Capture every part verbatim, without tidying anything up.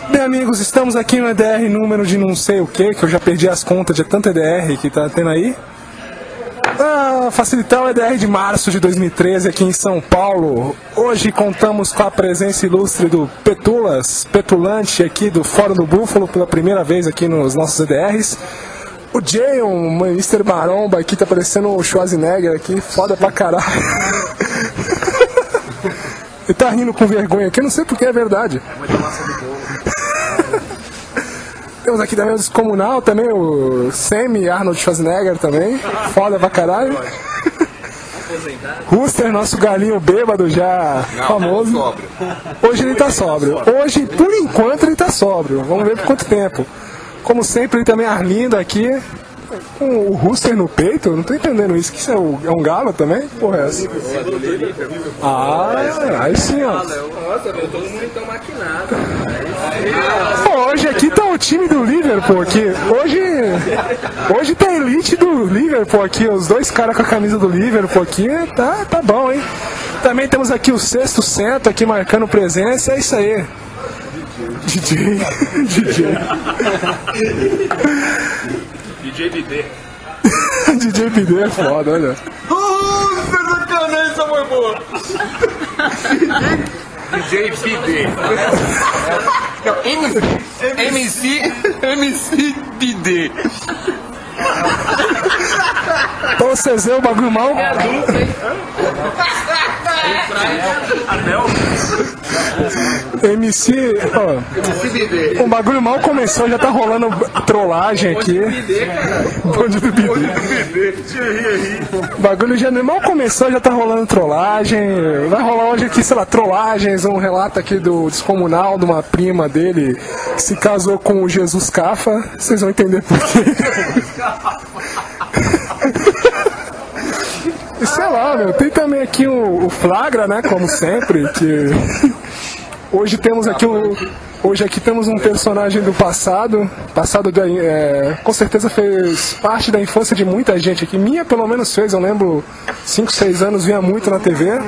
Bem, amigos, estamos aqui no E D R número de não sei o que, que eu já perdi as contas de tanto E D R que tá tendo aí. Para facilitar o E D R de março de dois mil e treze aqui em São Paulo, hoje contamos com a presença ilustre do Petulas, petulante aqui do Fórum do Búfalo, pela primeira vez aqui nos nossos E D Rs. O Jayon, o mister Maromba, aqui tá parecendo o Schwarzenegger aqui, foda pra caralho. Ele tá rindo com vergonha aqui, não sei porque é verdade. Temos aqui também o Descomunal, também o Semi Arnold Schwarzenegger também, foda pra caralho. Rooster, nosso galinho bêbado já não, famoso. Não, hoje ele tá sóbrio. Hoje, por enquanto, ele tá sóbrio. Vamos ver por quanto tempo. Como sempre, ele também é Arlindo aqui. Com o Rooster no peito, não tô entendendo isso. Que isso é, o, é um galo também? Que porra é essa? Ah, aí sim, ó. Nossa, todo mundo então maquinado. Pô, hoje aqui tá o time do Liverpool aqui. Hoje, hoje tá a elite do Liverpool aqui. Os dois caras com a camisa do Liverpool aqui. Tá, tá bom, hein? Também temos aqui o Sexto Cento aqui marcando presença. É isso aí. D J. D J. D J Bidê. D J Bidê é foda, olha. Uh, você sacanagem, essa foi boa. D J Bidê. M C M C Bidê. Então vocês veem o bagulho mal. É adulto, hein? Anel. M C, ó, o bagulho mal começou, já tá rolando trollagem aqui. Bonde do Bidê. O bagulho já mal começou, já tá rolando trollagem. Vai rolar hoje aqui, sei lá, trollagens, um relato aqui do Descomunal, de uma prima dele que se casou com o Jesus Cafa. Vocês vão entender por quê. E sei lá, meu, tem também aqui o, o Flagra, né, como sempre, que hoje temos aqui o, hoje aqui temos um personagem do passado, passado de, é, com certeza fez parte da infância de muita gente aqui, minha pelo menos fez, eu lembro, cinco, seis anos, via muito na T V,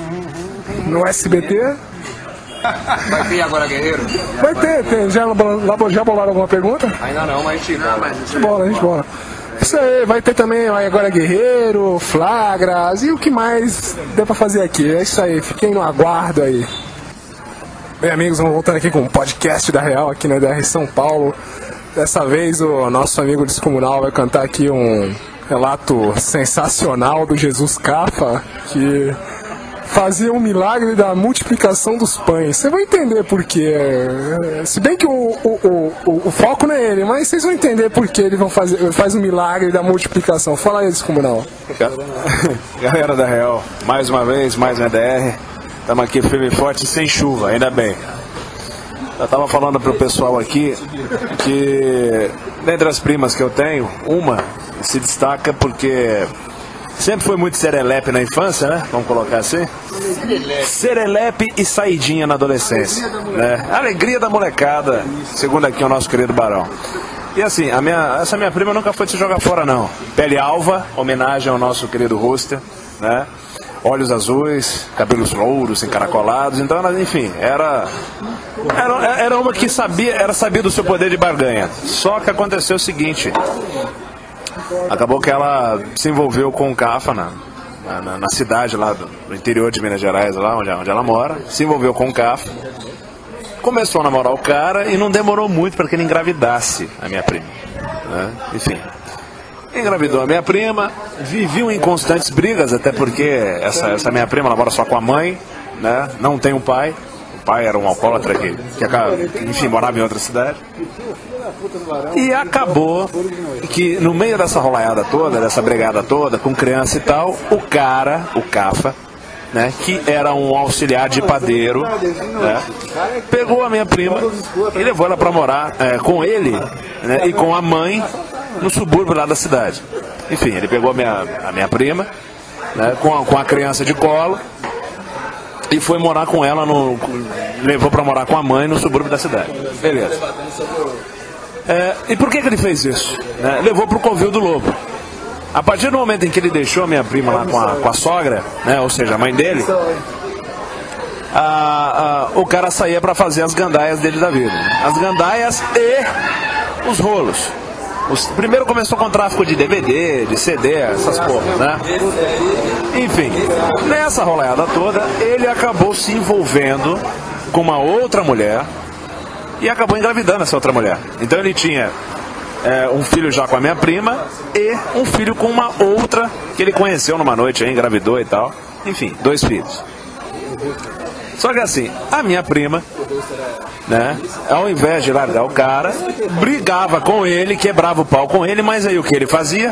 no S B T. Vai ter agora Guerreiro? Vai ter, tem, já, já bolaram alguma pergunta? Ainda não, mas a gente bola. A gente bola, a gente bola. Isso aí, vai ter também agora Guerreiro, Flagras e o que mais deu pra fazer aqui. É isso aí, fiquem no aguardo aí. Bem, amigos, vamos voltando aqui com o podcast da Real aqui na E D R São Paulo. Dessa vez o nosso amigo Descomunal vai cantar aqui um relato sensacional do Jesus Cafa, que fazia um milagre da multiplicação dos pães. Você vai entender por quê. Se bem que o, o, o, o foco não é ele, mas vocês vão entender por que ele vão fazer, faz um milagre da multiplicação. Fala aí, Descomunal. Galera da Real, mais uma vez, mais um E D R. Estamos aqui firme e forte, sem chuva, ainda bem. Eu estava falando pro pessoal aqui que, dentre as primas que eu tenho, uma se destaca porque sempre foi muito serelepe na infância, né? Vamos colocar assim. Serelepe e saidinha na adolescência, né? Alegria da molecada, segundo aqui o nosso querido Barão. E assim, a minha, essa minha prima nunca foi de se jogar fora, não. Pele alva, homenagem ao nosso querido Rooster, né? Olhos azuis, cabelos louros, encaracolados. Então, ela, enfim, era, era, era uma que sabia, era sabia do seu poder de barganha. Só que aconteceu o seguinte: acabou que ela se envolveu com o Cafa na, na, na cidade lá do, do interior de Minas Gerais, lá onde, onde ela mora. Se envolveu com o Cafa, começou a namorar o cara e não demorou muito para que ele engravidasse a minha prima, né? Enfim, engravidou a minha prima, viviam em constantes brigas, até porque essa, essa minha prima ela mora só com a mãe, né? Não tem um pai. O pai era um alcoólatra que, que enfim, morava em outra cidade. E acabou que no meio dessa rolaiada toda, dessa brigada toda, com criança e tal, o cara, o Cafa, né, que era um auxiliar de padeiro, né, pegou a minha prima e levou ela para morar é, com ele, né, e com a mãe no subúrbio lá da cidade. Enfim, ele pegou a minha, a minha prima, né, com, a, com a criança de colo e foi morar com ela, no, levou para morar com a mãe no subúrbio da cidade. Beleza. É, e por que, que ele fez isso? Né, levou para o Covil do Lobo. A partir do momento em que ele deixou a minha prima lá com a, com a sogra, né, ou seja, a mãe dele, a, a, o cara saía para fazer as gandaias dele da vida. As gandaias e os rolos. Os, primeiro começou com tráfico de D V D, de C D, essas porras, né? Enfim, nessa rolaiada toda, ele acabou se envolvendo com uma outra mulher e acabou engravidando essa outra mulher. Então ele tinha é, um filho já com a minha prima e um filho com uma outra que ele conheceu numa noite, aí, engravidou e tal. Enfim, dois filhos. Só que assim, a minha prima, né, ao invés de largar o cara, brigava com ele, quebrava o pau com ele, mas aí o que ele fazia?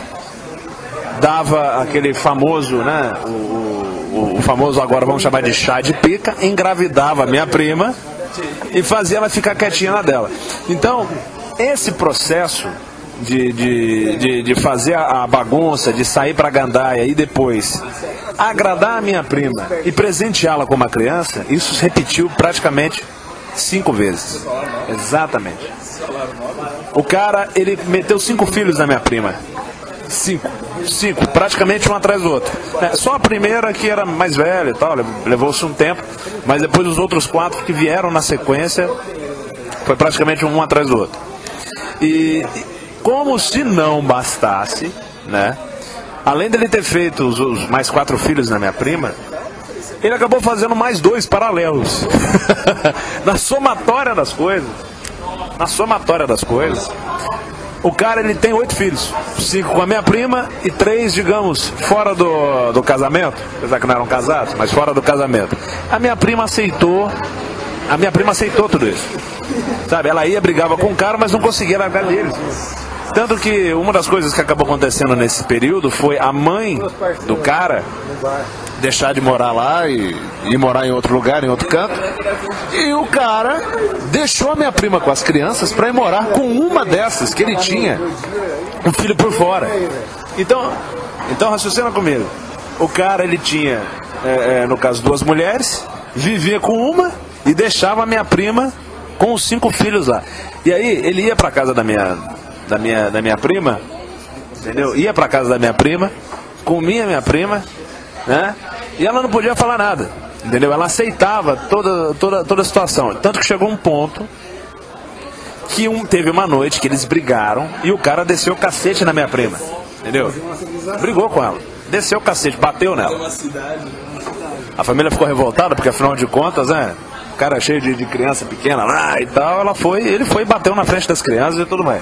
Dava aquele famoso, né, o, o, o famoso agora vamos chamar de chá de pica, engravidava a minha prima e fazia ela ficar quietinha na dela. Então, esse processo de, de, de, de fazer a bagunça, de sair pra gandaia e depois agradar a minha prima e presenteá-la como uma criança, isso se repetiu praticamente cinco vezes. Exatamente. O cara, ele meteu cinco filhos na minha prima. Cinco. Cinco, praticamente um atrás do outro. É, só a primeira que era mais velha e tal, levou-se um tempo, mas depois os outros quatro que vieram na sequência, foi praticamente um atrás do outro. E como se não bastasse, né? Além dele ter feito os, os mais quatro filhos na minha prima, ele acabou fazendo mais dois paralelos. Na somatória das coisas, na somatória das coisas, o cara ele tem oito filhos, cinco com a minha prima e três, digamos, fora do, do casamento, apesar que não eram casados, mas fora do casamento. A minha prima aceitou, a minha prima aceitou tudo isso, sabe? Ela ia, brigava com o cara, mas não conseguia largar deles. Tanto que uma das coisas que acabou acontecendo nesse período foi a mãe do cara deixar de morar lá e ir morar em outro lugar, em outro canto. E o cara deixou a minha prima com as crianças para ir morar com uma dessas, que ele tinha um filho por fora. Então, então raciocina comigo. O cara, ele tinha, é, é, no caso, duas mulheres, vivia com uma e deixava a minha prima com os cinco filhos lá. E aí ele ia para casa da minha... Da minha, da minha prima, entendeu? Ia pra casa da minha prima, comia minha prima, né? E ela não podia falar nada, entendeu? Ela aceitava toda, toda, toda a situação. Tanto que chegou um ponto que um, teve uma noite que eles brigaram e o cara desceu o cacete na minha prima, entendeu? Brigou com ela, desceu o cacete, bateu nela. A família ficou revoltada porque, afinal de contas, né? O cara cheio de, de criança pequena lá e tal, ela foi, ele foi e bateu na frente das crianças e tudo mais.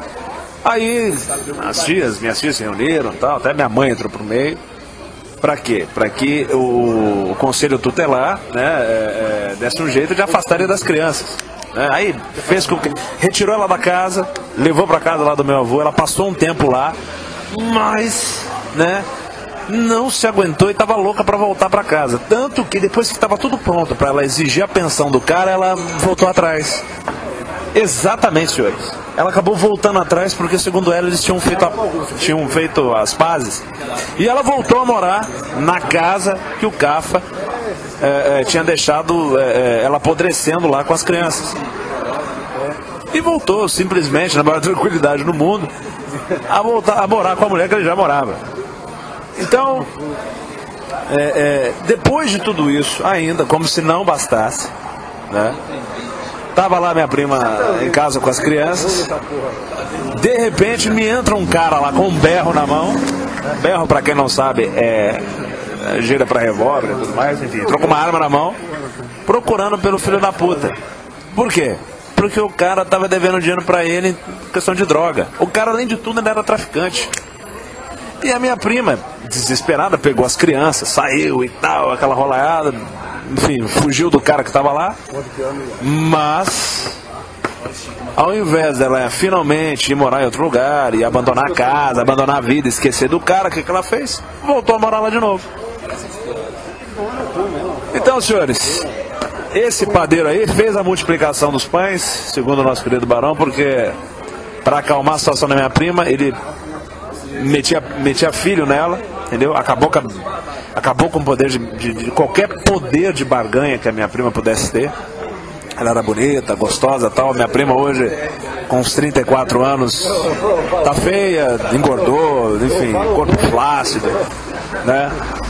Aí as tias, minhas tias se reuniram, tal, até minha mãe entrou pro meio. Para quê? Para que o, o conselho tutelar, né, é, é, desse um jeito de afastar ele das crianças. Né? Aí fez com que retirou ela da casa, levou para casa lá do meu avô. Ela passou um tempo lá, mas, né, não se aguentou e estava louca para voltar para casa. Tanto que depois que estava tudo pronto para ela exigir a pensão do cara, ela voltou atrás. Exatamente, senhores. Ela acabou voltando atrás porque, segundo ela, eles tinham feito, a, tinham feito as pazes. E ela voltou a morar na casa que o Cafa é, é, tinha deixado é, ela apodrecendo lá com as crianças. E voltou, simplesmente, na maior tranquilidade do mundo, a, voltar, a morar com a mulher que ele já morava. Então, é, é, depois de tudo isso, ainda, como se não bastasse, né? Tava lá minha prima em casa com as crianças. De repente me entra um cara lá com um berro na mão. Berro, pra quem não sabe, é gira pra revólver e tudo mais. Enfim, entrou com uma arma na mão, procurando pelo filho da puta. Por quê? Porque o cara tava devendo dinheiro pra ele em questão de droga. O cara, além de tudo, ainda era traficante. E a minha prima, desesperada, pegou as crianças, saiu e tal, aquela rolaiada. Enfim, fugiu do cara que estava lá, mas ao invés dela finalmente ir morar em outro lugar e abandonar a casa, abandonar a vida, esquecer do cara, o que, que ela fez? Voltou a morar lá de novo. Então, senhores, esse padeiro aí fez a multiplicação dos pães, segundo o nosso querido Barão, porque para acalmar a situação da minha prima, ele metia, metia filho nela, entendeu? Acabou com a Acabou com o poder de, de, de qualquer poder de barganha que a minha prima pudesse ter. Ela era bonita, gostosa e tal. Minha prima hoje, com uns trinta e quatro anos, tá feia, engordou, enfim, corpo flácido, né?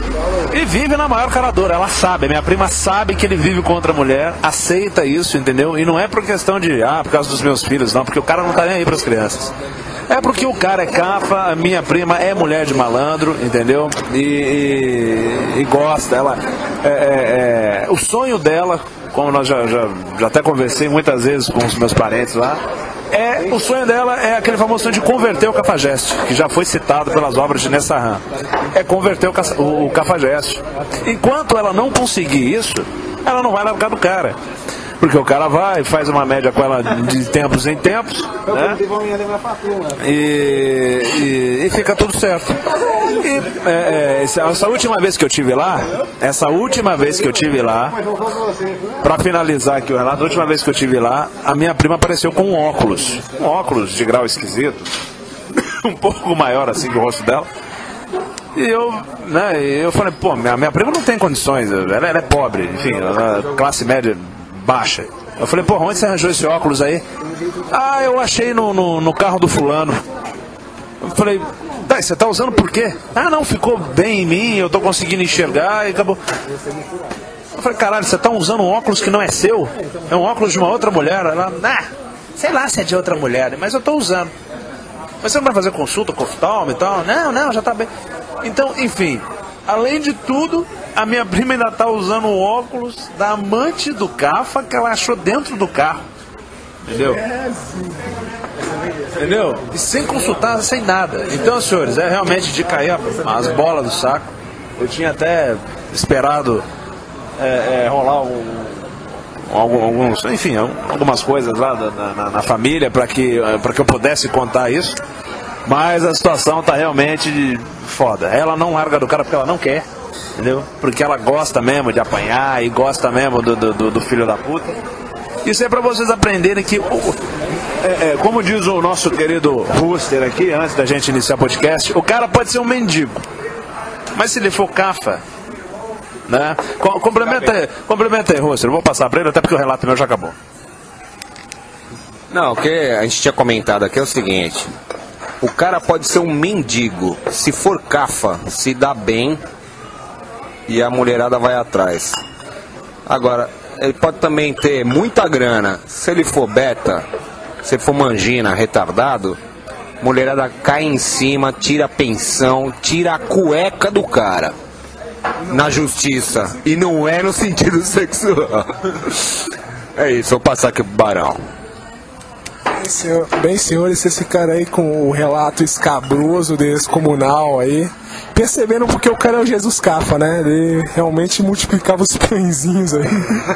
E vive na maior cara dura, ela sabe, minha prima sabe que ele vive com outra mulher, aceita isso, entendeu? E não é por questão de, ah, por causa dos meus filhos, não, porque o cara não tá nem aí pras crianças. É porque o cara é cafa, a minha prima é mulher de malandro, entendeu? E, e, e gosta, ela... É, é, é, o sonho dela, como nós já, já, já até conversei muitas vezes com os meus parentes lá, é, o sonho dela é aquele famoso sonho de converter o Cafajeste, que já foi citado pelas obras de Nessarran. É converter o, o, o Cafajeste. Enquanto ela não conseguir isso, ela não vai largar do cara. Porque o cara vai, faz uma média com ela de tempos em tempos, né? E, e, e fica tudo certo. E é, essa última vez que eu tive lá, essa última vez que eu tive lá, pra finalizar aqui o relato, a última vez que eu tive lá, a minha prima apareceu com um óculos, um óculos de grau esquisito, um pouco maior assim que o rosto dela. E eu, né, eu falei, pô, minha, minha prima não tem condições, ela, ela é pobre, enfim, ela, classe média baixa. Eu falei, pô, onde você arranjou esse óculos aí? Ah, eu achei no, no, no carro do fulano. Eu falei, tá, você tá usando por quê? Ah, não, ficou bem em mim, eu tô conseguindo enxergar e acabou. Eu falei, caralho, você tá usando um óculos que não é seu? É um óculos de uma outra mulher? Ela, ah, sei lá se é de outra mulher, mas eu tô usando. Mas você não vai fazer consulta com o oftalmo e tal? Não, não, já tá bem. Então, enfim, além de tudo, a minha prima ainda tá usando o óculos da amante do Cafa que ela achou dentro do carro. Entendeu? Entendeu? E sem consultar, sem nada. Então, senhores, é realmente de cair as bolas do saco. Eu tinha até esperado é, é, rolar um, alguns, enfim, algumas coisas lá na, na, na família para que, para que eu pudesse contar isso. Mas a situação tá realmente foda. Ela não larga do cara porque ela não quer, entendeu? Porque ela gosta mesmo de apanhar e gosta mesmo do, do, do filho da puta. Isso é pra vocês aprenderem que, é, é, como diz o nosso querido Rooster aqui, antes da gente iniciar o podcast, o cara pode ser um mendigo, mas se ele for cafa, né? Complementa, complementa aí, Rooster. Eu vou passar pra ele, até porque o relato meu já acabou. Não, o que a gente tinha comentado aqui é o seguinte: o cara pode ser um mendigo, se for cafa, se dá bem e a mulherada vai atrás. Agora, ele pode também ter muita grana, se ele for beta, se for mangina, retardado, mulherada cai em cima, tira a pensão, tira a cueca do cara na justiça, e não é no sentido sexual. É isso, vou passar aqui pro Barão. Senhor, bem, senhores, esse cara aí com o relato escabroso desse comunal aí, percebendo porque o cara é o Jesus Cafa, né? Ele realmente multiplicava os pãezinhos aí.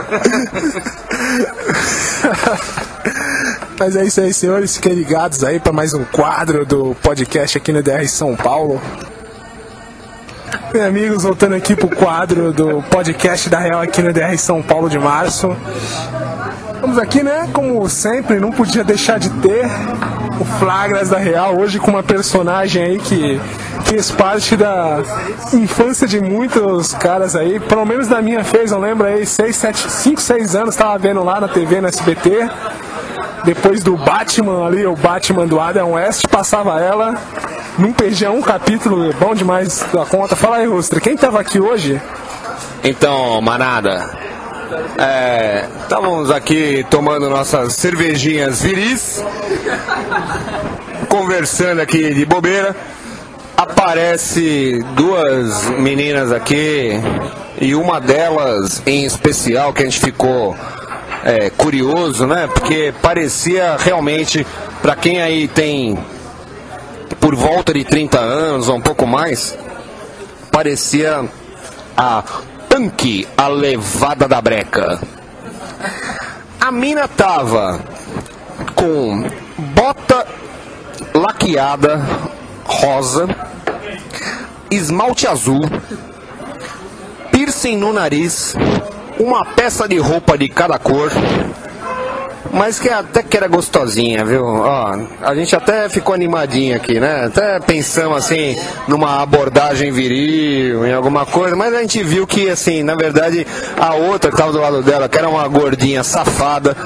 Mas é isso aí, senhores, fiquem ligados aí para mais um quadro do podcast aqui no D R São Paulo. Bem, amigos, voltando aqui pro quadro do podcast da Real aqui no D R São Paulo de março. Vamos aqui, né, como sempre, não podia deixar de ter o Flagras da Real, hoje com uma personagem aí que fez parte da infância de muitos caras aí, pelo menos da minha fez, eu lembro aí, seis, sete, cinco, seis anos, tava vendo lá na T V, no S B T, depois do Batman ali, o Batman do Adam West, passava ela, não perdia um capítulo, bom demais da conta. Fala aí, Rustra, quem tava aqui hoje? Então, manada, É, estávamos aqui tomando nossas cervejinhas viris, conversando aqui de bobeira. Aparece duas meninas aqui e uma delas em especial que a gente ficou é, curioso, né? Porque parecia realmente, para quem aí tem por volta de trinta anos ou um pouco mais, parecia a Punk, a levada da breca. A mina tava com bota laqueada rosa, esmalte azul, piercing no nariz, uma peça de roupa de cada cor, mas que até que era gostosinha, viu? Ó, a gente até ficou animadinho aqui, né? Até pensamos assim numa abordagem viril, em alguma coisa, mas a gente viu que, assim, na verdade, a outra que estava do lado dela, que era uma gordinha safada,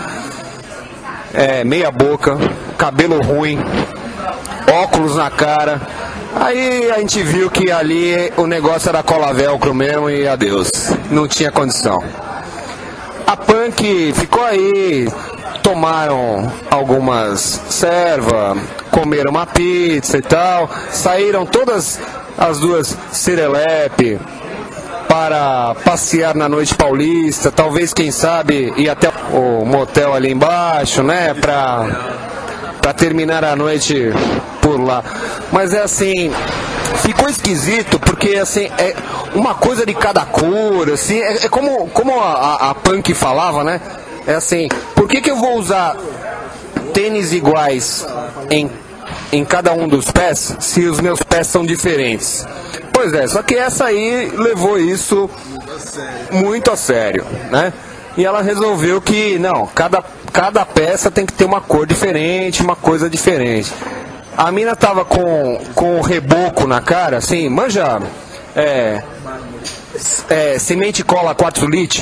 é, meia boca, cabelo ruim, óculos na cara, Aí a gente viu que ali o negócio era cola velcro mesmo e adeus, não tinha condição. A Punk ficou aí, tomaram algumas servas, comeram uma pizza e tal, saíram todas as duas serelepe para passear na noite paulista, talvez, quem sabe, ir até o motel ali embaixo, né, para para terminar a noite por lá. Mas é assim, ficou esquisito porque assim é uma coisa de cada cor, assim, é, é como como a, a, a Punk falava, né? É assim, por que que eu vou usar tênis iguais em em cada um dos pés se os meus pés são diferentes? Pois é, só que essa aí levou isso muito a sério, né? E ela resolveu que, não, cada, cada peça tem que ter uma cor diferente, uma coisa diferente. A mina tava com, com o reboco na cara, assim, manja, é, é, semente cola quatro litros.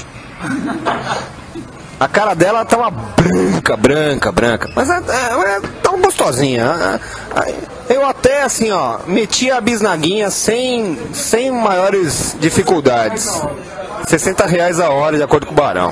A cara dela tava branca, branca, branca, mas é, é, é tão gostosinha. Eu até, assim, ó, meti a bisnaguinha sem, sem maiores dificuldades. sessenta reais a hora, de acordo com o Barão.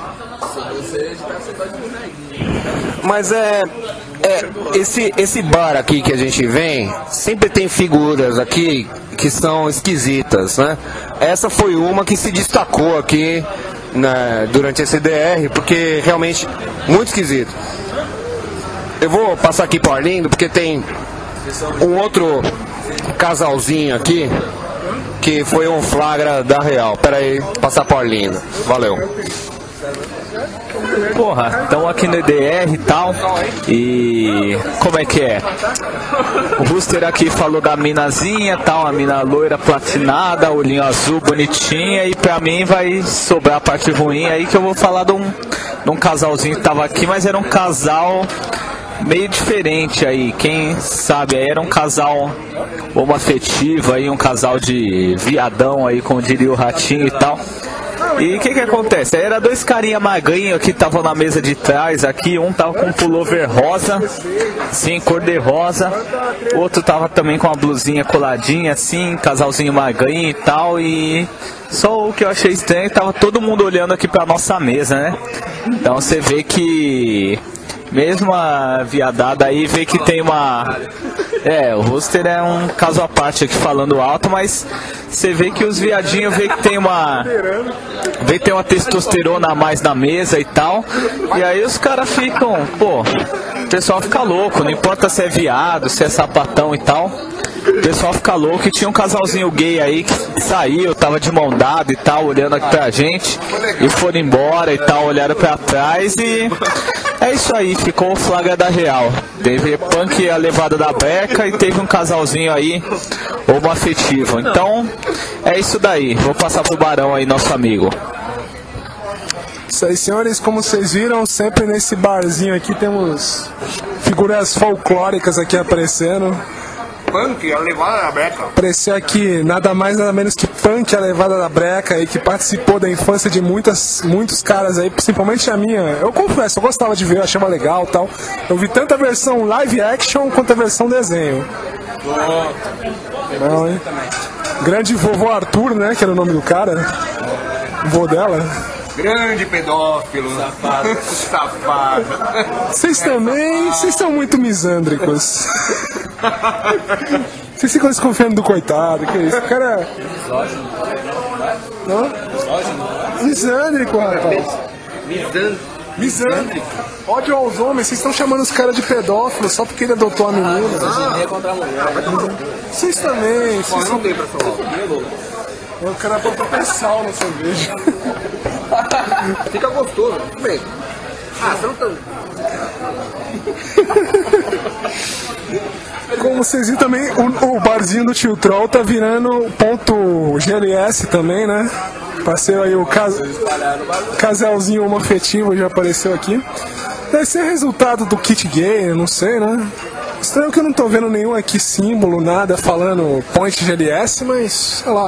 Mas é, é esse, esse bar aqui que a gente vem, sempre tem figuras aqui que são esquisitas, né? Essa foi uma que se destacou aqui, né, durante esse D R, porque realmente muito esquisito. Eu vou passar aqui pro Arlindo, porque tem um outro casalzinho aqui que foi um flagra da Real. Pera aí, passar pro Arlindo. Valeu. Porra, estão aqui no E D R e tal, e como é que é? O Rooster aqui falou da minazinha tal, a mina loira platinada, olhinho azul, bonitinha, e pra mim vai sobrar a parte ruim aí, que eu vou falar de um, de um casalzinho que tava aqui, mas era um casal meio diferente aí, quem sabe, aí era um casal homoafetivo aí, um casal de viadão aí, como diria o Ratinho e tal. E o que que acontece? Aí era dois carinha magrinhos que estavam na mesa de trás aqui, um tava com um pullover rosa, sim, cor de rosa, outro tava também com uma blusinha coladinha assim, casalzinho magrinho e tal, e só o que eu achei estranho, tava todo mundo olhando aqui pra nossa mesa, né? Então você vê que mesmo a viadada aí vê que tem uma... É, o Rooster é um caso à parte aqui falando alto, mas você vê que os viadinhos vê que tem uma... Vê que tem uma testosterona a mais na mesa e tal. E aí os caras ficam, pô, o pessoal fica louco, não importa se é viado, se é sapatão e tal. O pessoal fica louco, e tinha um casalzinho gay aí que saiu, tava de mão dada e tal, olhando aqui pra gente, e foram embora e tal, olharam pra trás, e é isso aí, ficou o flagra da Real. Teve Punk a levada da breca e teve um casalzinho aí homoafetivo. Então, é isso daí, vou passar pro Barão aí, nosso amigo. Isso aí, senhores, como vocês viram, sempre nesse barzinho aqui temos figuras folclóricas aqui aparecendo. Punk, a levada da breca. Apareceu aqui nada mais nada menos que Punk, a levada da breca, aí, que participou da infância de muitas, muitos caras aí, principalmente a minha. Eu confesso, eu gostava de ver, eu achava legal e tal. Eu vi tanto a versão live action quanto a versão desenho. Não, hein? Grande vovô Arthur, né, que era o nome do cara. O vô dela. Grande pedófilo. Safado. Safado. Vocês também, vocês são muito misândricos. Vocês ficam desconfiando do coitado, que é isso? O cara... Não? Misândrico, rapaz. Misândrico. Misândrico. Ódio aos homens, vocês estão chamando os caras de pedófilos só porque ele adotou a menina. Vocês também. Vocês Não tem pra falar. O cara botou até sal na cerveja. Fica gostoso. Bem. Ah, você não tá... Como vocês viram também, o, o barzinho do Tio Troll tá virando ponto G L S também, né? Passei aí o cas... casalzinho homoafetivo já apareceu aqui. Deve ser resultado do kit gay, não sei, né? Estranho que eu não tô vendo nenhum aqui símbolo, nada falando Point G L S, mas sei lá.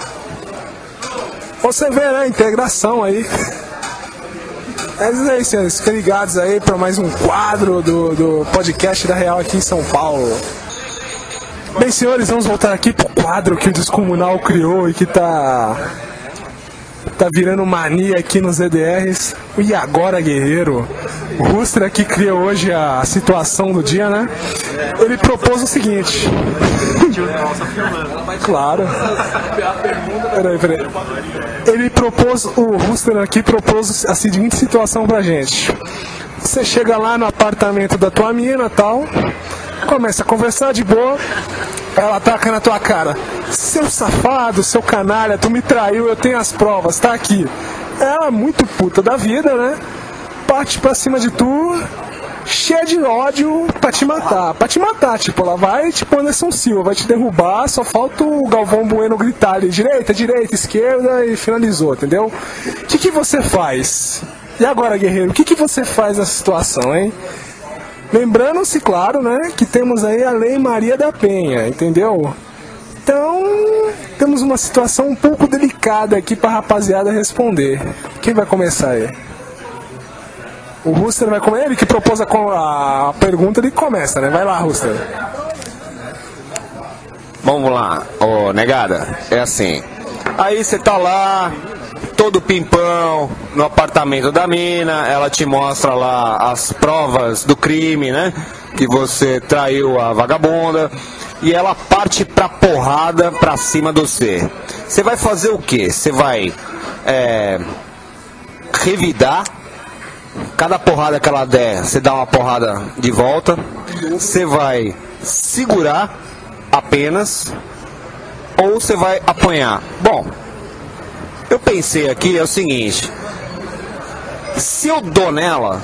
Você vê, né? Integração aí. É isso aí, senhores. Fiquem ligados aí para mais um quadro do, do podcast da Real aqui em São Paulo. Bem, senhores, vamos voltar aqui pro quadro que o Descomunal criou e que tá... tá virando mania aqui nos E D Rs. O E Agora Guerreiro, o Rooster aqui cria hoje a situação do dia, né? Ele propôs o seguinte. Claro. Peraí, peraí. Ele propôs, o Rooster aqui propôs a seguinte situação pra gente. Você chega lá no apartamento da tua mina e tal, começa a conversar de boa, ela taca na tua cara: seu safado, seu canalha, tu me traiu, eu tenho as provas, tá aqui. Ela, muito puta da vida, né? Parte pra cima de tu, cheia de ódio pra te matar. Pra te matar, tipo, ela vai tipo Anderson Silva, vai te derrubar, só falta o Galvão Bueno gritar ali: direita, direita, esquerda, e finalizou, entendeu? O que que você faz? E agora, guerreiro, o que que você faz nessa situação, hein? Lembrando-se, claro, né, que temos aí a Lei Maria da Penha, entendeu? Então, temos uma situação um pouco delicada aqui pra rapaziada responder. Quem vai começar aí? O Rooster vai comer? Ele que propôs a, a pergunta, ele começa, né? Vai lá, Rooster. Vamos lá, ô negada, é assim. Aí você tá lá, todo pimpão, no apartamento da mina, ela te mostra lá as provas do crime, né? Que você traiu a vagabunda, e ela parte pra porrada pra cima de você. Você vai fazer o quê? Você vai é, revidar, cada porrada que ela der, você dá uma porrada de volta, você vai segurar apenas, ou você vai apanhar. Bom, eu pensei aqui, é o seguinte: se eu dou nela,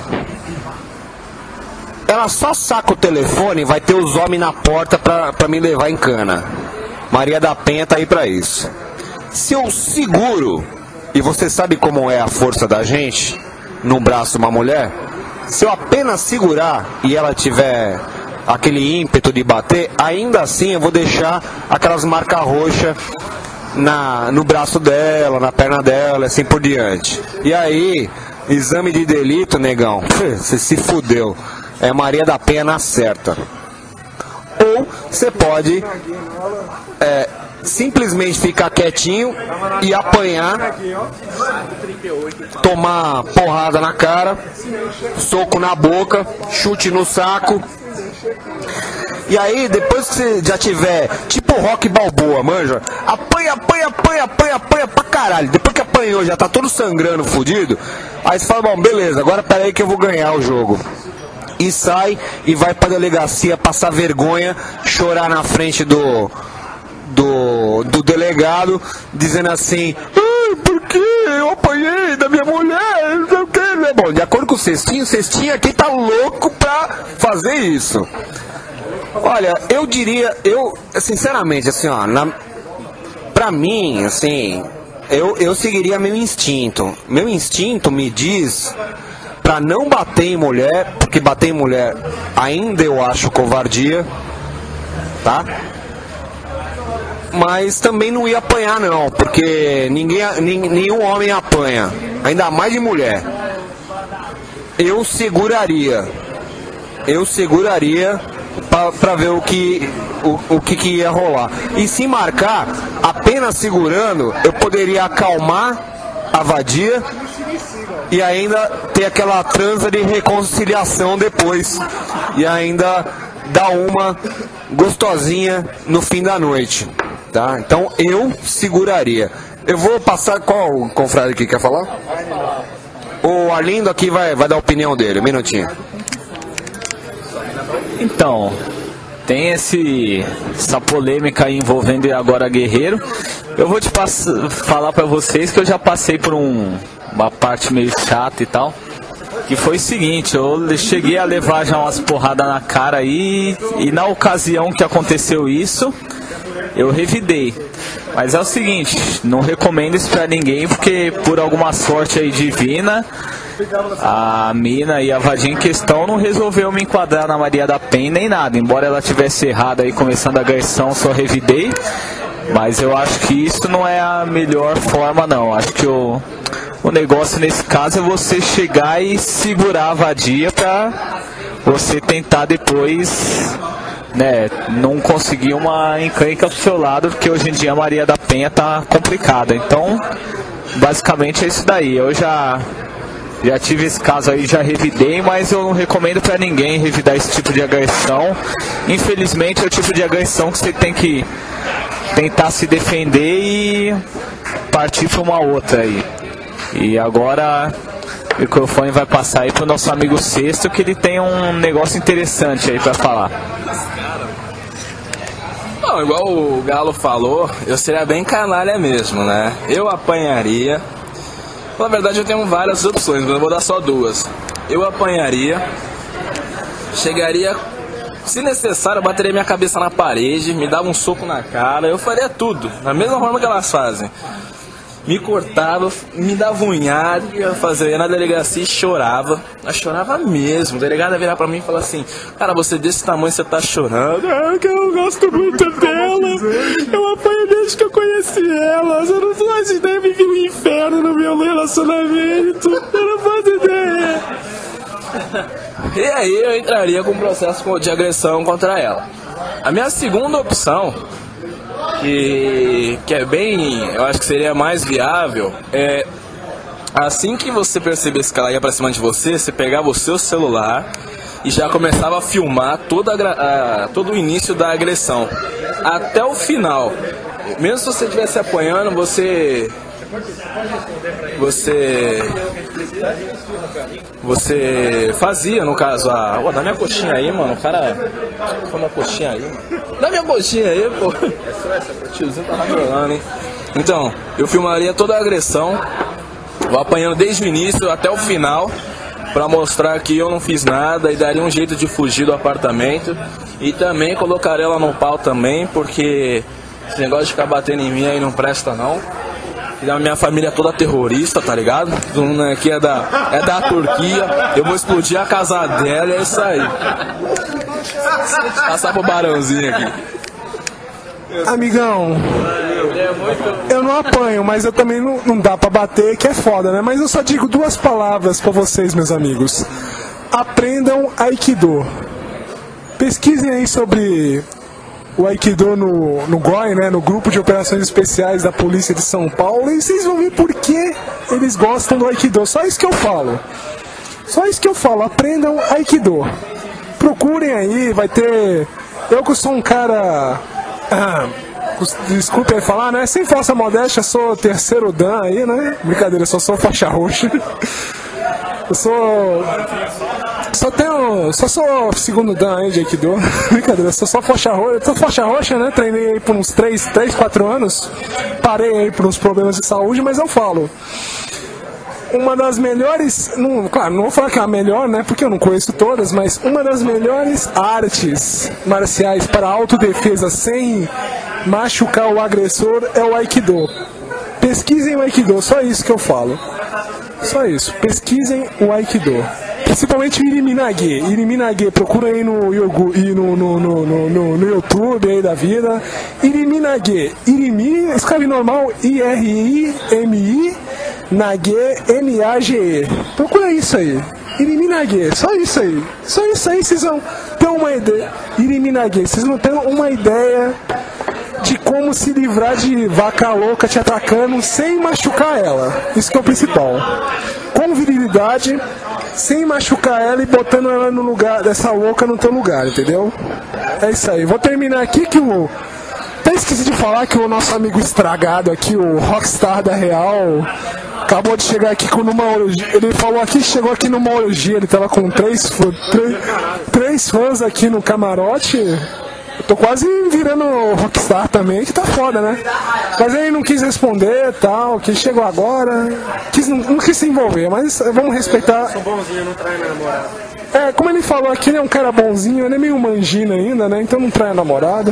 ela só saca o telefone e vai ter os homens na porta pra, pra me levar em cana. Maria da Penha tá aí pra isso. Se eu seguro, e você sabe como é a força da gente no braço de uma mulher, se eu apenas segurar e ela tiver aquele ímpeto de bater, ainda assim eu vou deixar aquelas marcas roxas na, no braço dela, na perna dela, assim por diante. E aí, exame de delito, negão, você se fudeu. É Maria da Penha na certa. Ou você pode é, simplesmente ficar quietinho e apanhar, tomar porrada na cara, soco na boca, chute no saco. E aí, depois que você já tiver, tipo Rock Balboa, manja, apanha, apanha, apanha, apanha, apanha pra caralho. Depois que apanhou, já tá todo sangrando, fudido. Aí você fala: bom, beleza, agora peraí que eu vou ganhar o jogo. E sai e vai pra delegacia passar vergonha, chorar na frente do, do, do delegado, dizendo assim: ai, por que eu apanhei da minha mulher, não sei o que, né? Bom, de acordo com o Cestinho, o Cestinho aqui tá louco pra fazer isso. Olha, eu diria, eu, sinceramente, assim, ó, na, pra mim, assim, eu, eu seguiria meu instinto. Meu instinto me diz pra não bater em mulher, porque bater em mulher ainda eu acho covardia, tá? Mas também não ia apanhar não, porque ninguém, nenhum homem apanha, ainda mais de mulher. Eu seguraria, eu seguraria pra, pra ver o que, o, o que, que ia rolar. E se marcar, apenas segurando, eu poderia acalmar a vadia e ainda ter aquela transa de reconciliação depois, e ainda dar uma gostosinha no fim da noite, tá? Então eu seguraria. Eu vou passar, qual o confrade aqui quer falar? O Arlindo aqui vai, vai dar a opinião dele, um minutinho. Então, tem esse, essa polêmica aí envolvendo agora Guerreiro. Eu vou te pass- falar pra vocês que eu já passei por um, uma parte meio chata e tal, que foi o seguinte: eu cheguei a levar já umas porradas na cara aí, e na ocasião que aconteceu isso, eu revidei. Mas é o seguinte, não recomendo isso pra ninguém, porque por alguma sorte aí divina, a mina e a vadia em questão não resolveu me enquadrar na Maria da Penha nem nada. Embora ela tivesse errado aí começando a agressão, só revidei. Mas eu acho que isso não é a melhor forma não. Acho que o, o negócio nesse caso é você chegar e segurar a vadia pra você tentar depois né, não conseguir uma encrenca pro seu lado, porque hoje em dia a Maria da Penha tá complicada. Então, basicamente é isso daí. Eu já, já tive esse caso aí, já revidei, mas eu não recomendo pra ninguém revidar esse tipo de agressão. Infelizmente é o tipo de agressão que você tem que tentar se defender e partir pra uma outra aí. E agora o microfone vai passar aí pro nosso amigo Sexto, que ele tem um negócio interessante aí pra falar. Não, igual o Galo falou, eu seria bem canalha mesmo, né? Eu apanharia. Na verdade eu tenho várias opções, mas eu vou dar só duas. Eu apanharia, chegaria, se necessário, eu bateria minha cabeça na parede, me dava um soco na cara, eu faria tudo, da mesma forma que elas fazem. Me cortava, me dava unhada, ia fazer, ia na delegacia e chorava. Eu chorava mesmo. O delegado ia virar pra mim e falar assim: cara, você desse tamanho, você tá chorando. É que eu gosto muito dela. Eu apanho desde que eu conheci ela. Você não faz ideia, vivi um inferno no meu relacionamento. Eu não faço ideia. E aí eu entraria com um processo de agressão contra ela. A minha segunda opção, que, que é bem, eu acho que seria mais viável, é assim que você percebesse que ela ia pra cima de você, você pegava o seu celular e já começava a filmar toda a, a, todo o início da agressão até o final. Mesmo se você estivesse apanhando, você você você fazia, no caso, a... Pô, dá minha coxinha aí, mano. O cara... Dá minha coxinha aí, mano. Dá minha coxinha aí, pô. O tiozinho tá ralando, hein? Então, eu filmaria toda a agressão, vou apanhando desde o início até o final, pra mostrar que eu não fiz nada e daria um jeito de fugir do apartamento. E também colocaria ela no pau também, porque esse negócio de ficar batendo em mim aí não presta, não. A minha família é toda terrorista, tá ligado? Todo mundo aqui é da, é da Turquia. Eu vou explodir a casa dela e é isso aí. Passar pro Barãozinho aqui. Amigão, eu não apanho, mas eu também não, não dá pra bater, que é foda, né? Mas eu só digo duas palavras pra vocês, meus amigos. Aprendam Aikido. Pesquisem aí sobre o Aikido no, no G O I, né, no Grupo de Operações Especiais da Polícia de São Paulo, e vocês vão ver por que eles gostam do Aikido. Só isso que eu falo. Só isso que eu falo. Aprendam Aikido. Procurem aí, vai ter... Eu que sou um cara... Ah, desculpe aí falar, né? Sem falsa modéstia, sou terceiro dan aí, né? Brincadeira, só sou faixa roxa. Eu sou... Só tenho... Só sou segundo dan aí de Aikido. Brincadeira, sou só faixa roxa. Sou faixa roxa, né? Treinei aí por uns três, quatro anos. Parei aí por uns problemas de saúde, mas eu falo... Uma das melhores... Não, claro, não vou falar que é a melhor, né? Porque eu não conheço todas, mas uma das melhores artes marciais para autodefesa sem machucar o agressor é o Aikido. Pesquisem o Aikido, só isso que eu falo. Só isso, pesquisem o Aikido. Principalmente o Iriminage. Iriminage, procura aí no, Yogu, no, no, no, no, no YouTube aí da vida. Iriminage. Irimi, escreve normal, I R I M I, Nage, N A G E. Procura isso aí. Iriminage, só isso aí. Só isso aí, vocês vão ter uma ideia. Iriminage, vocês vão ter uma ideia de como se livrar de vaca louca te atacando sem machucar ela. Isso que é o principal. Com virilidade, sem machucar ela e botando ela no lugar dessa louca no teu lugar, entendeu? É isso aí. Vou terminar aqui que o... Até esqueci de falar que o nosso amigo estragado aqui, o Rockstar da Real, acabou de chegar aqui com uma orgia. Ele falou aqui que chegou aqui numa orgia. Ele tava com três, três, três fãs aqui no camarote. Eu tô quase virando Rockstar também, que tá foda, né? Mas ele não quis responder e tal, que chegou agora, quis, não, não quis se envolver, mas vamos respeitar. Sou bonzinho, não trai minha namorada. É, como ele falou aqui, ele é um cara bonzinho, ele é meio mangina ainda, né? Então não trai a namorada.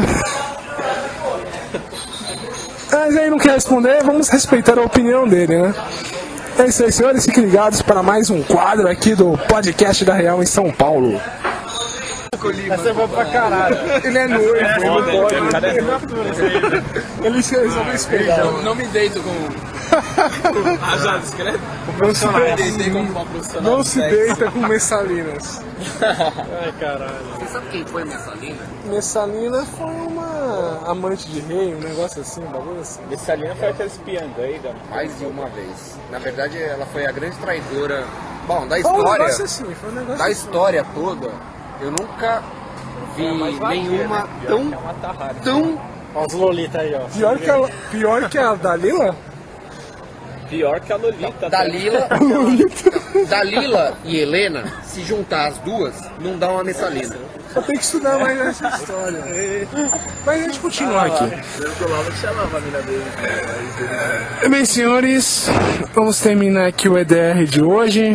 Mas aí não quer responder, vamos respeitar a opinião dele, né? É isso aí, senhores, fiquem ligados para mais um quadro aqui do podcast da Real em São Paulo. Essa é boa pra caralho. Ele é noivo, ele não pode. Ele resolveu esperar. Não me deito com... Ah, já descreve? Não se, Deitei como uma profissional não do se sexo. deita com Messalinas. Você sabe quem foi Messalina? Messalina foi uma amante de rei, um negócio assim, um bagulho assim. Messalina foi aquela espianga aí, cara. Mais de uma vez. Na verdade, ela foi a grande traidora. Bom, da Foi um história, negócio assim, foi um negócio da assim. história toda, eu nunca vi nenhuma tão, tão... Olha os Lolita aí, ó. Pior que a, pior que a Dalila? Pior que a Lolita. Dalila, Dalila e Helena, se juntar as duas, não dá uma Messalina. Só tem que estudar mais essa história. Mas a gente continua aqui. Bem, senhores, vamos terminar aqui o E D R de hoje.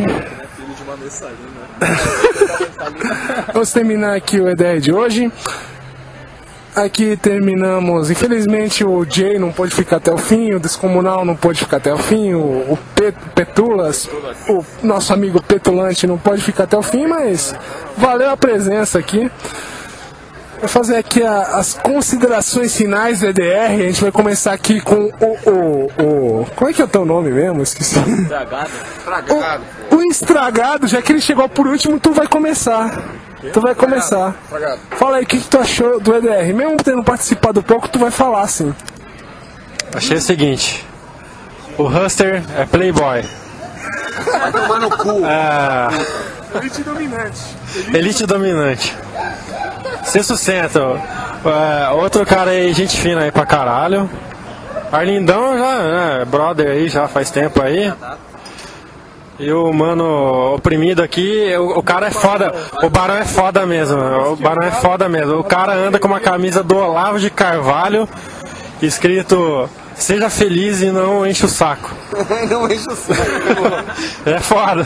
Vamos terminar aqui o E D R de hoje. Aqui terminamos. Infelizmente o Jay não pôde ficar até o fim, o Descomunal não pôde ficar até o fim, o, o Pet, Petulas, o nosso amigo Petulante não pode ficar até o fim, mas valeu a presença aqui. Vou fazer aqui a, as considerações finais do E D R. A gente vai começar aqui com o. o, o como é que é o teu nome mesmo? Esqueci. Estragado. Estragado. O, o estragado, já que ele chegou por último, tu vai começar. Tu vai começar. Estragado. Fala aí o que, que tu achou do E D R. Mesmo tendo participado pouco, tu vai falar assim. Achei o seguinte. O Huster é playboy. Vai tomar no cu. Ah, Elite dominante. elite dominante. Sexto centro. É, outro cara aí, gente fina aí pra caralho. Arlindão já, né, brother aí já faz tempo aí. E o mano oprimido aqui, o, o cara é foda, o Barão é foda mesmo, o Barão é foda mesmo. O cara anda com uma camisa do Olavo de Carvalho, escrito seja feliz e não enche o saco. Não enche o saco. É foda.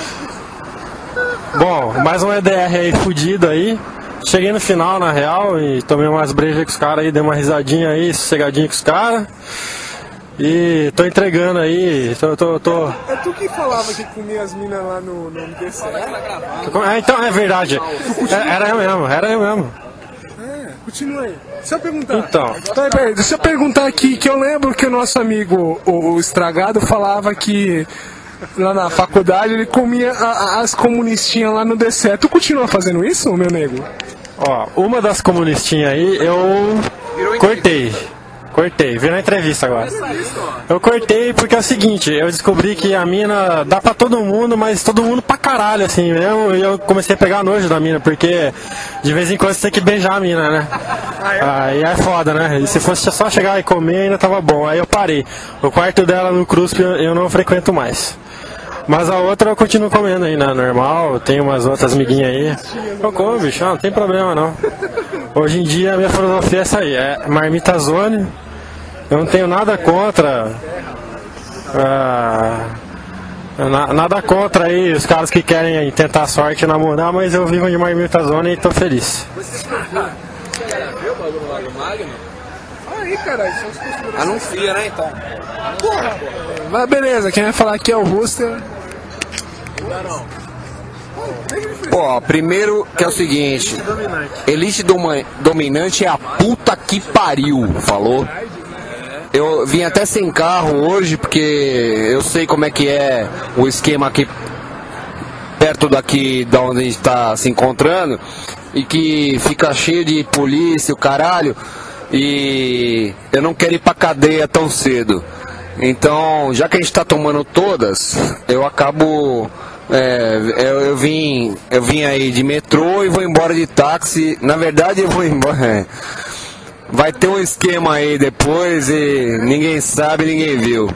Bom, mais um E D R aí fudido aí. Cheguei no final na real e tomei umas brejas com os caras aí, dei uma risadinha aí, sossegadinho com os caras. E tô entregando aí, tô, tô, tô... É tu que falava que comia as minas lá no, no M D C? É, então, é verdade. É, era eu mesmo, era eu mesmo. É, continua aí. Deixa eu perguntar. Então. Peraí, peraí, deixa eu perguntar aqui, que eu lembro que o nosso amigo, o, o Estragado, falava que lá na faculdade ele comia a, a, as comunistinhas lá no D C. Tu continua fazendo isso, meu nego? Ó, uma das comunistinhas aí eu cortei. Cortei, virou entrevista agora. Eu cortei porque é o seguinte, eu descobri que a mina dá pra todo mundo, mas todo mundo pra caralho, assim, mesmo. E eu comecei a pegar nojo da mina, porque de vez em quando você tem que beijar a mina, né? Aí é foda, né? E se fosse só chegar e comer, ainda tava bom. Aí eu parei. O quarto dela no Crusp eu não frequento mais. Mas a outra eu continuo comendo ainda, normal. Tem umas outras amiguinhas aí. Eu como, bicho, não tem problema não. Hoje em dia a minha filosofia é essa aí, é marmita zone. Eu não tenho nada contra. Ah, na, nada contra aí os caras que querem tentar a sorte e namorar, mas eu vivo de marmita zone e tô feliz. Aí, caralho, são os conspirações. Anuncia, né, então? Mas beleza, quem vai falar aqui é o Ruster. Pô, primeiro que é o seguinte, elite doma- dominante é a puta que pariu, falou? Eu vim até sem carro hoje porque eu sei como é que é o esquema aqui perto daqui da onde a gente tá se encontrando e que fica cheio de polícia, o caralho, e eu não quero ir pra cadeia tão cedo. Então, já que a gente tá tomando todas, eu acabo... É, eu, eu vim eu vim aí de metrô e vou embora de táxi. Na verdade eu vou embora. É. Vai ter um esquema aí depois e ninguém sabe, ninguém viu.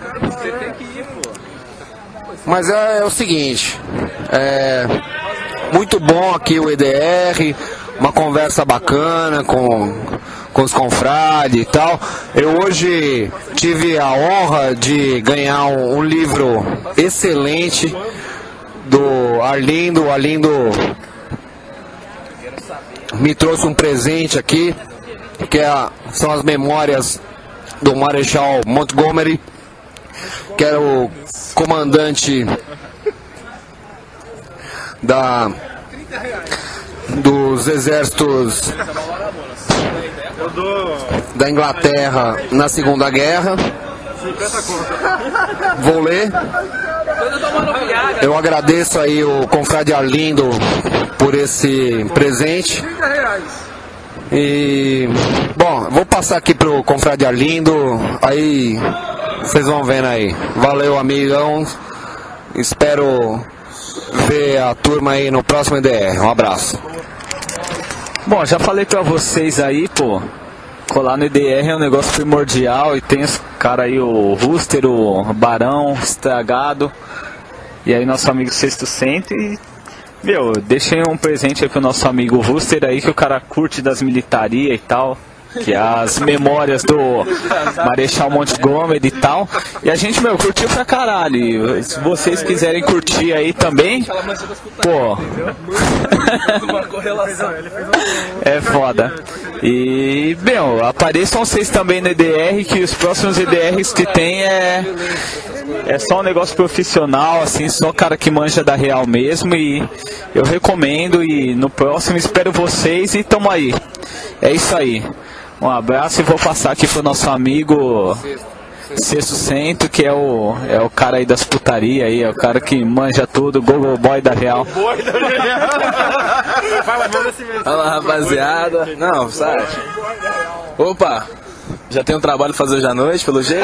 Mas é, é o seguinte, é muito bom aqui o E D R, uma conversa bacana com, com os confrades e tal. Eu hoje tive a honra de ganhar um, um livro excelente do Arlindo. O Arlindo me trouxe um presente aqui, que é a, são as memórias do Marechal Montgomery, que era o comandante da, dos exércitos da Inglaterra na Segunda Guerra. Vou ler. Eu agradeço aí o confrade Arlindo por esse presente. E, bom, vou passar aqui pro confrade Arlindo, aí vocês vão vendo aí. Valeu, amigão. Espero ver a turma aí no próximo E D R. Um abraço. Bom, já falei pra vocês aí, pô, colar no E D R é um negócio primordial e tem os caras aí, o Rooster, o Barão, Estragado, e aí nosso amigo Sexto Cento e, meu, deixem um presente aí pro nosso amigo Rooster aí, que o cara curte das militarias e tal, que é as memórias do Marechal Montgomery e tal, e a gente, meu, curtiu pra caralho, e se vocês quiserem curtir aí também, pô... É foda. E, meu, apareçam vocês também no E D R, que os próximos E D Rs que tem é é só um negócio profissional, assim, só cara que manja da real mesmo, e eu recomendo, e no próximo espero vocês e tamo aí. É isso aí. Um abraço e vou passar aqui pro nosso amigo Sexto Cento, que é o, é o cara aí das putarias aí, é o cara que manja tudo, Google Boy da real. Fala, rapaziada. Não, sabe? Opa, já tem um trabalho pra fazer hoje à noite, pelo jeito?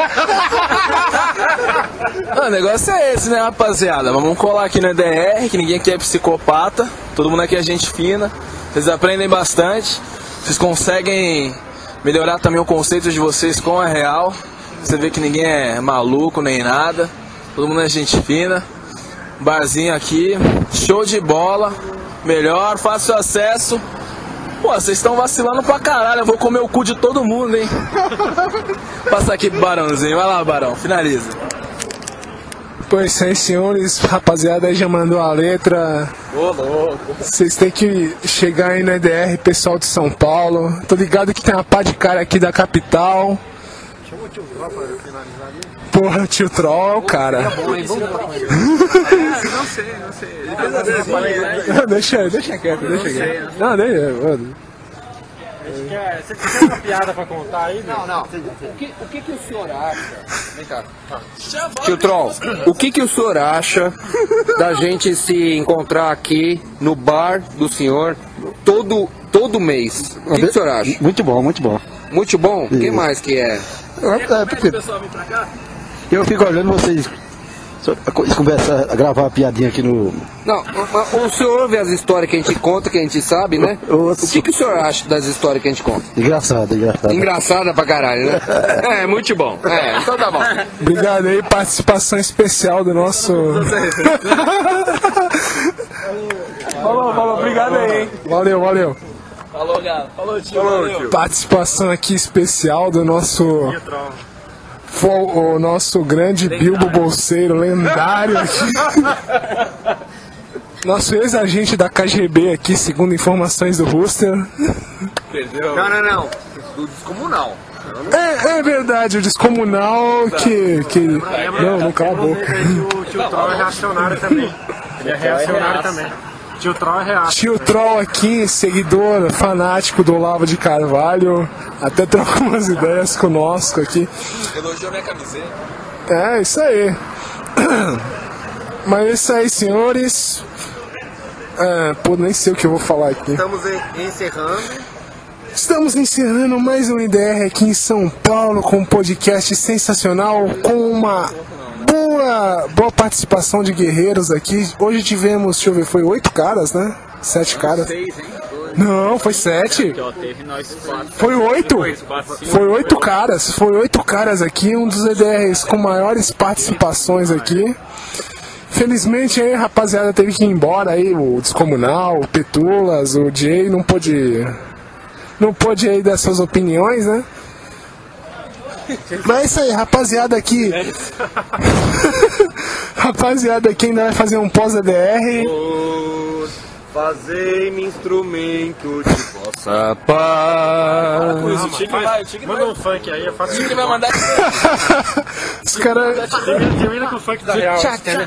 Não, o negócio é esse, né, rapaziada? Vamos colar aqui no E D R, que ninguém aqui é psicopata, todo mundo aqui é gente fina, vocês aprendem bastante, vocês conseguem melhorar também o conceito de vocês com a real. Você vê que ninguém é maluco nem nada, todo mundo é gente fina. Barzinho aqui, show de bola, melhor, fácil acesso. Pô, vocês estão vacilando pra caralho, eu vou comer o cu de todo mundo, hein? Passa aqui pro Barãozinho, vai lá, Barão, finaliza. Pois é, senhores, rapaziada aí já mandou a letra. Ô, louco. Vocês têm que chegar aí no E D R, pessoal de São Paulo. Tô ligado que tem uma pá de cara aqui da capital. Porra, tio Troll, cara. Não sei, não sei. Deixa, deixa quieto, deixa quieto. Não, deixa, mano. Você tem uma piada pra contar aí? Não, não. O que, o que, que o senhor acha? Vem cá. Tio Troll, o que, que o senhor acha da gente se encontrar aqui no bar do senhor todo, todo mês? O que, que o senhor acha? Muito bom, muito bom. Muito bom? Quem mais que é? É, porque eu fico olhando vocês conversar, gravar a piadinha aqui no... Não, o senhor ouve as histórias que a gente conta, que a gente sabe, né? O que, que o senhor acha das histórias que a gente conta? Engraçado, engraçado. Engraçada pra caralho, né? É, muito bom. É, então tá bom. Obrigado aí, participação especial do nosso... Falou, falou, obrigado aí, hein? Valeu, valeu. Falou, Galo. Falou, tio. Valeu. Participação aqui especial do nosso... O nosso grande Bilbo Bolseiro, lendário aqui. Nosso ex-agente da K G B aqui, segundo informações do Rooster. Perdeu. Não, não, não. Do descomunal. É, é verdade, o descomunal que... que... Não, não cala a boca. O tio Troll é reacionário também. Ele é reacionário também. Tio Troll é reacionário. Tio Troll aqui, seguidor fanático do Olavo de Carvalho. Até troca umas ideias conosco aqui. Elogiou minha camiseta. É, isso aí. Mas é isso aí, senhores. Ah, pô, nem sei o que eu vou falar aqui. Estamos encerrando. Estamos encerrando mais um I D R aqui em São Paulo com um podcast sensacional, com uma boa, boa participação de guerreiros aqui. Hoje tivemos, deixa eu ver, foi oito caras, né? Sete caras. Não, foi sete. Foi oito. Foi oito caras. Foi oito caras aqui, um dos E D Rs com maiores participações aqui. Felizmente aí, rapaziada, teve que ir embora aí, o Descomunal, o Petulas, o Jay, não pôde... Não pôde aí dar suas opiniões, né? Mas é isso aí, rapaziada aqui. Rapaziada aqui ainda vai fazer um pós-E D R. Fazei-me instrumento de vossa paz. O Tigre vai, o Tigre vai. Manda um funk aí, eu faço. O Tigre vai mandar. Os caras. Termina com o funk da real.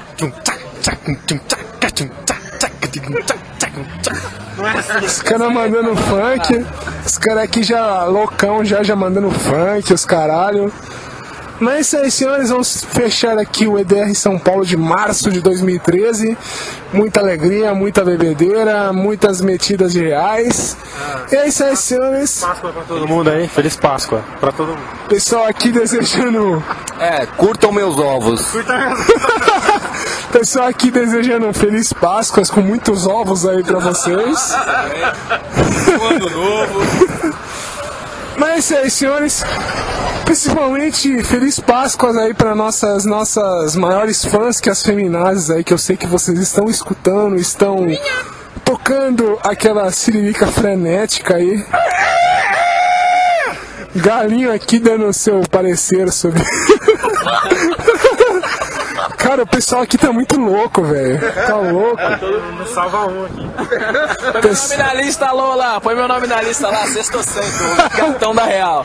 Os caras mandando funk. Os caras aqui já loucão, já, já mandando funk, os caralho. Mas é isso aí, senhores, vamos fechar aqui o E D R São Paulo de março de dois mil e treze. Muita alegria, muita bebedeira, muitas metidas de reais. E é isso aí, senhores. Páscoa pra todo mundo aí, feliz Páscoa pra todo mundo. Pessoal aqui desejando... É, curtam meus ovos. Pessoal aqui desejando feliz Páscoas com muitos ovos aí pra vocês. Ano novo. Mas é isso aí, senhores. Principalmente feliz Páscoas aí para nossas nossas maiores fãs, que as feminazes aí, que eu sei que vocês estão escutando, estão tocando aquela siririca frenética aí. Galinho aqui dando o seu parecer sobre... Cara, o pessoal aqui tá muito louco, velho. Tá louco. Todo mundo salva um aqui. Põe meu nome na lista, Lola. Põe meu nome na lista lá, sexto centro, cartão da Real.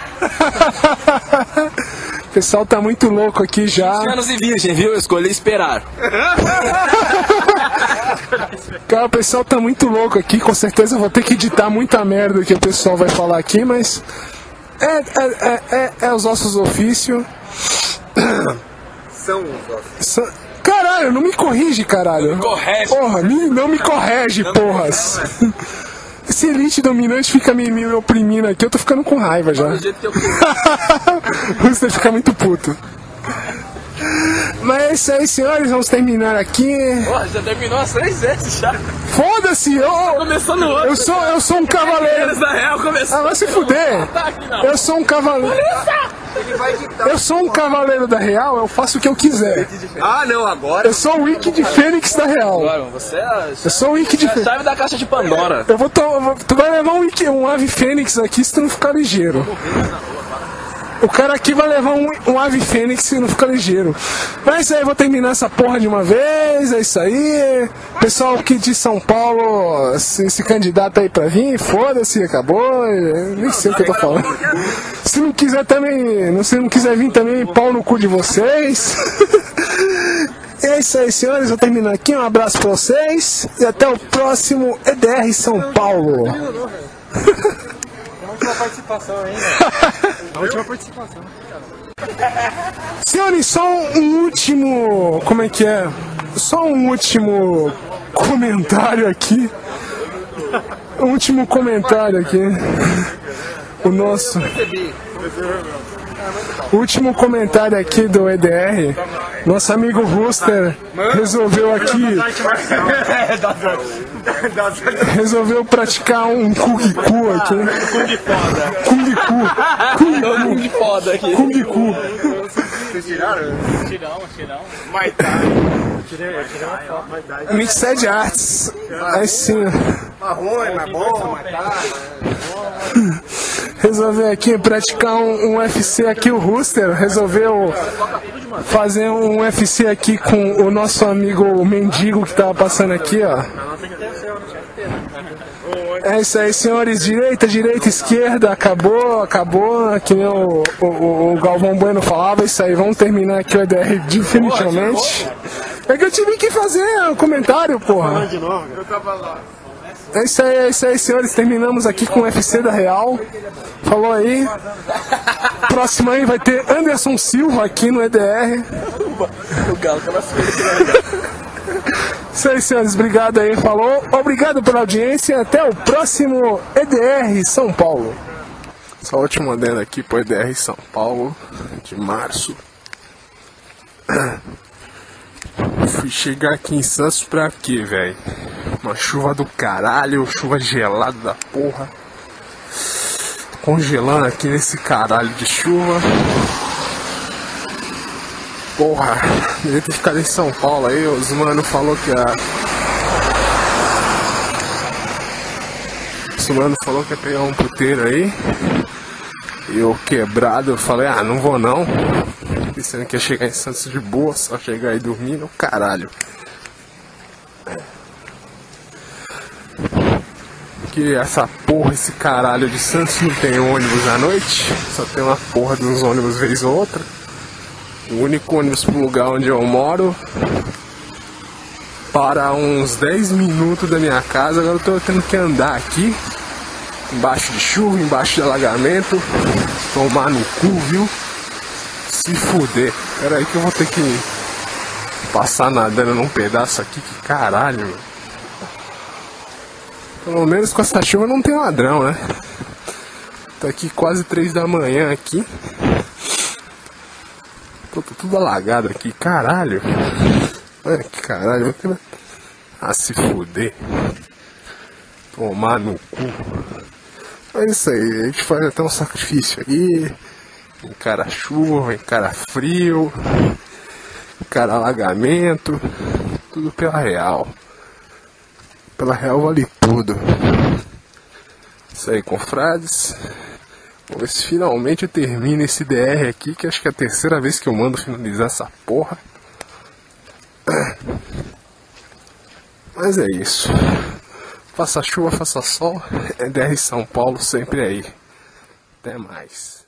O pessoal tá muito louco aqui já. Anos e virgem, viu? Eu escolhi esperar. Cara, o pessoal tá muito louco aqui. Com certeza eu vou ter que editar muita merda que o pessoal vai falar aqui, mas... É, é, é, é, é os nossos ofícios. São os ossos. São... Caralho, não me corrige, caralho. Corrige. Porra, me, não me corrige, porras. Esse elite dominante fica me, me oprimindo aqui, eu tô ficando com raiva já. Do jeito que eu quero. Você fica muito puto. Mas é isso aí, senhores, vamos terminar aqui. Porra, já terminou as três vezes já. Foda-se, eu, Começou no outro. eu, sou, eu sou um cavaleiro. Da Real começou. Ah, vai se fuder. Tá aqui, não. Eu sou um cavaleiro. Eu sou um cavaleiro da Real, eu faço o que eu quiser. Ah, não, agora. Eu sou o Wiki de Fênix da Real. Agora, você é Eu sou o Wiki de a Fênix. chave da caixa de Pandora. Eu vou to... eu vou- Tu vai levar um, Wiki- um ave fênix aqui se tu não ficar ligeiro. O cara aqui vai levar um, um ave fênix se não ficar ligeiro. Mas é isso aí, eu vou terminar essa porra de uma vez. É isso aí. Pessoal aqui de São Paulo se, se candidata aí pra vir, foda-se, acabou. Eu nem sei o que eu tô falando. Se não quiser também, se não quiser vir também, pau no cu de vocês. É isso aí, senhores. Vou terminar aqui. Um abraço pra vocês. E até o próximo E D R São Paulo. A última participação ainda. A última participação. Senhores, só um último. Como é que é? Só um último comentário aqui. Um último comentário aqui. O nosso. O último comentário aqui do E D R. Nosso amigo Rooster resolveu aqui. Resolveu praticar um Kung Ku aqui. Kung Ku. Kung Ku. Que foda aqui. Kung Ku. Vocês tiraram? Tirão, tirão. vinte e sete Arts. Aí sim. Marrom, é bom, mas tá. Resolveu aqui praticar um, um U F C aqui, o Rooster. Resolveu fazer um U F C aqui com o nosso amigo mendigo que tava passando aqui, ó. É isso aí, senhores. Direita, direita, esquerda. Acabou, acabou. Que nem o, o, o Galvão Bueno falava. Isso aí, vamos terminar aqui o E D R definitivamente. É que eu tive que fazer um comentário, porra. É isso aí, é isso aí, senhores. Terminamos aqui com o U F C da Real. Falou aí. Próximo aí vai ter Anderson Silva aqui no E D R. O Galo tava feio. Isso aí, senhores. Obrigado aí. Falou. Obrigado pela audiência. Até o próximo E D R São Paulo. Só último adendo aqui pro E D R São Paulo de março. Fui chegar aqui em Santos pra quê, velho? Uma chuva do caralho, chuva gelada da porra. Congelando aqui nesse caralho de chuva. Porra, devia ter ficado em São Paulo aí. Os mano falou que a. Os mano falou que ia pegar um puteiro aí. E eu quebrado, eu falei, ah, não vou não. Pensando que ia chegar em Santos de boa, só chegar aí dormindo, caralho. Que essa porra, esse caralho de Santos não tem ônibus à noite, só tem uma porra de uns ônibus vez ou outra. O único ônibus pro lugar onde eu moro para uns dez minutos da minha casa. Agora eu tô tendo que andar aqui, embaixo de chuva, embaixo de alagamento. Tomar no cu, viu? se fuder. Pera aí que eu vou ter que passar nadando num pedaço aqui. Que caralho, meu. Pelo menos com essa chuva não tem ladrão, né? Tá aqui quase três da manhã aqui. Tô, tô tudo alagado aqui, caralho. Olha que caralho. Ah, se fuder. Tomar no cu. É isso aí, a gente faz até um sacrifício aí. Encara chuva, encara frio, encara alagamento. Tudo pela real. Pela real vale tudo. Isso aí, confrades. Vamos ver se finalmente eu termino esse D R aqui, que acho que é a terceira vez que eu mando finalizar essa porra. Mas é isso. Faça chuva, faça sol. É D R São Paulo sempre aí. Até mais.